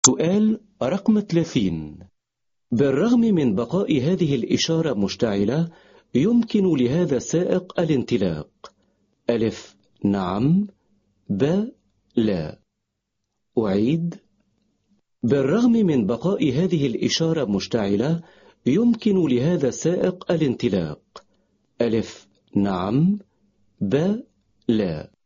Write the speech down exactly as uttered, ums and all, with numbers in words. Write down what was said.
سؤال رقم ثلاثين. بالرغم من بقاء هذه الإشارة مشتعلة يمكن لهذا السائق الانطلاق. ألف نعم، ب لا. أعيد. بالرغم من بقاء هذه الإشارة مشتعلة يمكن لهذا السائق الانطلاق. ألف نعم، ب لا.